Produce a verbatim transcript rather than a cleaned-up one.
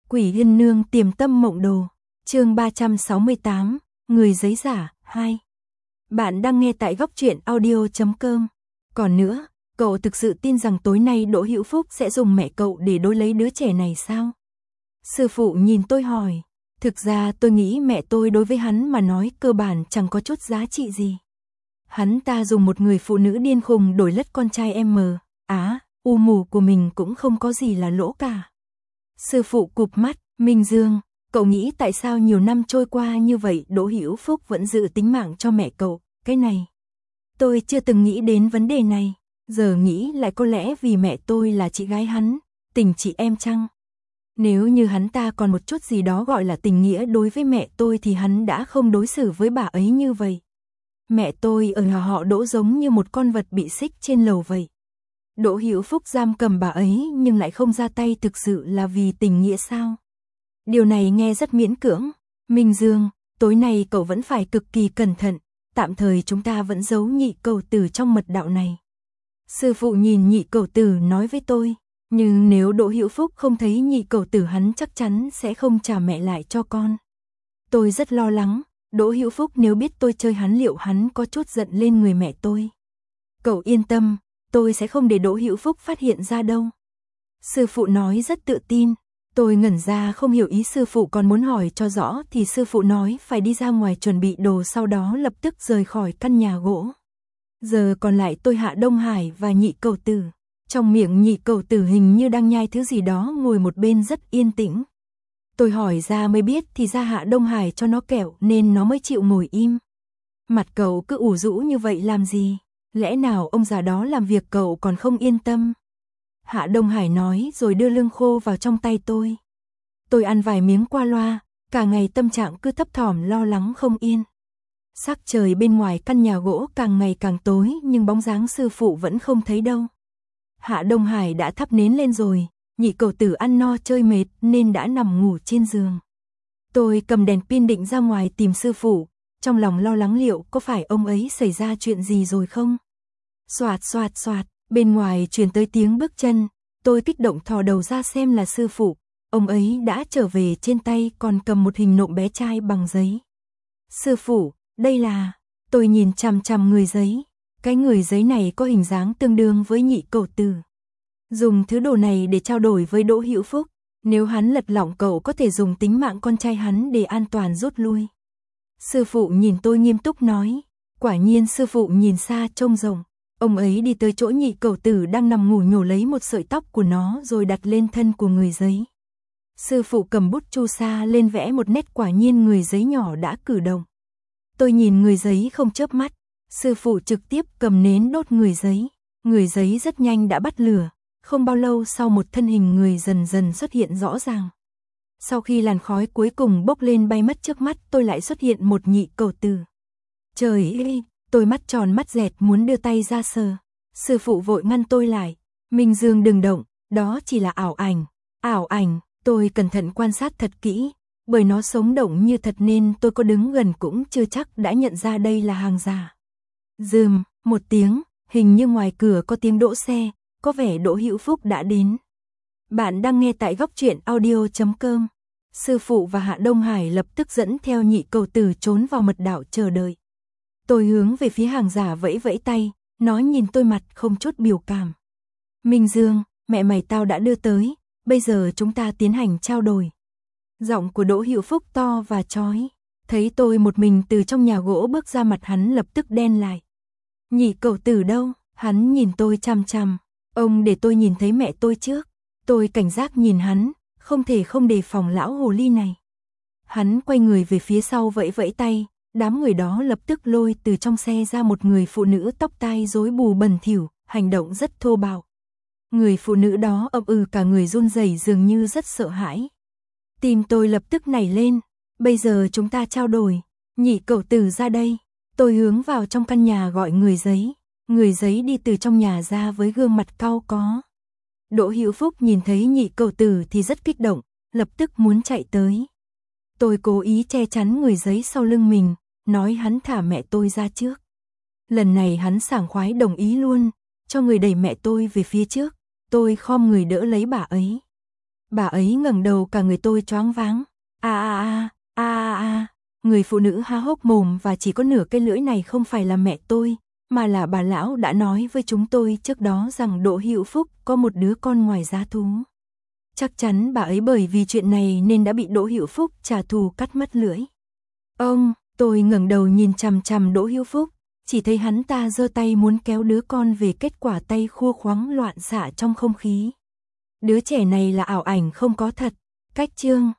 Quỷ Yên Nương Tiềm Tâm Mộng Đồ, chương ba trăm sáu mươi tám, Người giấy giả, hai. Bạn đang nghe tại góc truyện audio chấm com. Còn nữa, cậu thực sự tin rằng tối nay Đỗ Hữu Phúc sẽ dùng mẹ cậu để đối lấy đứa trẻ này sao? Sư phụ nhìn tôi hỏi, thực ra tôi nghĩ mẹ tôi đối với hắn mà nói cơ bản chẳng có chút giá trị gì. Hắn ta dùng một người phụ nữ điên khùng đổi lất con trai em mờ, á, u mù của mình cũng không có gì là lỗ cả. Sư phụ cụp mắt, Minh Dương, cậu nghĩ tại sao nhiều năm trôi qua như vậy Đỗ Hữu Phúc vẫn giữ tính mạng cho mẹ cậu, cái này. Tôi chưa từng nghĩ đến vấn đề này, giờ nghĩ lại có lẽ vì mẹ tôi là chị gái hắn, tình chị em chăng? Nếu như hắn ta còn một chút gì đó gọi là tình nghĩa đối với mẹ tôi thì hắn đã không đối xử với bà ấy như vậy. Mẹ tôi ở nhà họ Đỗ giống như một con vật bị xích trên lầu vậy. Đỗ Hữu Phúc giam cầm bà ấy nhưng lại không ra tay thực sự là vì tình nghĩa sao? Điều này nghe rất miễn cưỡng. Minh Dương, tối nay cậu vẫn phải cực kỳ cẩn thận, tạm thời chúng ta vẫn giấu nhị cầu tử trong mật đạo này. Sư phụ nhìn nhị cầu tử nói với tôi, nhưng nếu Đỗ Hữu Phúc không thấy nhị cầu tử hắn chắc chắn sẽ không trả mẹ lại cho con. Tôi rất lo lắng, Đỗ Hữu Phúc nếu biết tôi chơi hắn liệu hắn có chút giận lên người mẹ tôi. Cậu yên tâm, tôi sẽ không để Đỗ Hữu Phúc phát hiện ra đâu. Sư phụ nói rất tự tin, tôi ngẩn ra không hiểu ý sư phụ còn muốn hỏi cho rõ thì sư phụ nói phải đi ra ngoài chuẩn bị đồ sau đó lập tức rời khỏi căn nhà gỗ. Giờ còn lại tôi Hạ Đông Hải và nhị cầu tử. Trong miệng nhị cầu tử hình như đang nhai thứ gì đó ngồi một bên rất yên tĩnh. Tôi hỏi ra mới biết thì ra Hạ Đông Hải cho nó kẹo nên nó mới chịu ngồi im. Mặt cậu cứ ủ rũ như vậy làm gì? Lẽ nào ông già đó làm việc cậu còn không yên tâm? Hạ Đông Hải nói rồi đưa lương khô vào trong tay tôi. Tôi ăn vài miếng qua loa, cả ngày tâm trạng cứ thấp thỏm lo lắng không yên. Sắc trời bên ngoài căn nhà gỗ càng ngày càng tối nhưng bóng dáng sư phụ vẫn không thấy đâu. Hạ Đông Hải đã thắp nến lên rồi, nhị cầu tử ăn no chơi mệt nên đã nằm ngủ trên giường. Tôi cầm đèn pin định ra ngoài tìm sư phụ, trong lòng lo lắng liệu có phải ông ấy xảy ra chuyện gì rồi không? Xoạt xoạt xoạt, bên ngoài truyền tới tiếng bước chân, tôi kích động thò đầu ra xem là sư phụ, ông ấy đã trở về trên tay còn cầm một hình nộm bé trai bằng giấy. Sư phụ, đây là, tôi nhìn chằm chằm người giấy, cái người giấy này có hình dáng tương đương với nhị cầu tử. Dùng thứ đồ này để trao đổi với Đỗ Hữu Phúc, nếu hắn lật lọng cậu có thể dùng tính mạng con trai hắn để an toàn rút lui. Sư phụ nhìn tôi nghiêm túc nói, quả nhiên sư phụ nhìn xa trông rộng. Ông ấy đi tới chỗ nhị cầu tử đang nằm ngủ nhổ lấy một sợi tóc của nó rồi đặt lên thân của người giấy. Sư phụ cầm bút chu sa lên vẽ một nét quả nhiên người giấy nhỏ đã cử động. Tôi nhìn người giấy không chớp mắt, sư phụ trực tiếp cầm nến đốt người giấy. Người giấy rất nhanh đã bắt lửa, không bao lâu sau một thân hình người dần dần xuất hiện rõ ràng. Sau khi làn khói cuối cùng bốc lên bay mất trước mắt tôi lại xuất hiện một nhị cầu tử. Trời ơi! Tôi mắt tròn mắt dẹt muốn đưa tay ra sờ. Sư phụ vội ngăn tôi lại. Minh Dương đừng động, đó chỉ là ảo ảnh. Ảo ảnh, tôi cẩn thận quan sát thật kỹ. Bởi nó sống động như thật nên tôi có đứng gần cũng chưa chắc đã nhận ra đây là hàng giả. Rừm, một tiếng, hình như ngoài cửa có tiếng đỗ xe, có vẻ Đỗ Hữu Phúc đã đến. Bạn đang nghe tại góc truyện audio chấm com. Sư phụ và Hạ Đông Hải lập tức dẫn theo nhị cầu tử trốn vào mật đạo chờ đợi. Tôi hướng về phía hàng giả vẫy vẫy tay, nó nhìn tôi mặt không chút biểu cảm. Minh Dương, mẹ mày tao đã đưa tới, bây giờ chúng ta tiến hành trao đổi. Giọng của Đỗ Hữu Phúc to và chói, thấy tôi một mình từ trong nhà gỗ bước ra mặt hắn lập tức đen lại. Nhị cầu tử đâu? Hắn nhìn tôi chằm chằm, ông để tôi nhìn thấy mẹ tôi trước. Tôi cảnh giác nhìn hắn, không thể không đề phòng lão hồ ly này. Hắn quay người về phía sau vẫy vẫy tay. Đám người đó lập tức lôi từ trong xe ra một người phụ nữ tóc tai rối bù bẩn thỉu, hành động rất thô bạo. Người phụ nữ đó ậm ừ cả người run rẩy dường như rất sợ hãi. Tim tôi lập tức nảy lên, bây giờ chúng ta trao đổi, nhị cầu tử ra đây. Tôi hướng vào trong căn nhà gọi người giấy, người giấy đi từ trong nhà ra với gương mặt cau có. Đỗ Hữu Phúc nhìn thấy nhị cầu tử thì rất kích động, lập tức muốn chạy tới. Tôi cố ý che chắn người giấy sau lưng mình, nói hắn thả mẹ tôi ra trước. Lần này hắn sảng khoái đồng ý luôn, cho người đẩy mẹ tôi về phía trước, tôi khom người đỡ lấy bà ấy. Bà ấy ngẩng đầu cả người tôi choáng váng. A a a, a a a. Người phụ nữ há hốc mồm và chỉ có nửa cái lưỡi này không phải là mẹ tôi, mà là bà lão đã nói với chúng tôi trước đó rằng Đỗ Hữu Phúc có một đứa con ngoài giá thú. Chắc chắn bà ấy bởi vì chuyện này nên đã bị Đỗ Hữu Phúc trả thù cắt mất lưỡi. Ông, tôi ngẩng đầu nhìn chằm chằm Đỗ Hữu Phúc, chỉ thấy hắn ta giơ tay muốn kéo đứa con về, kết quả tay khua khoắng loạn xạ trong không khí. Đứa trẻ này là ảo ảnh không có thật. Cách chương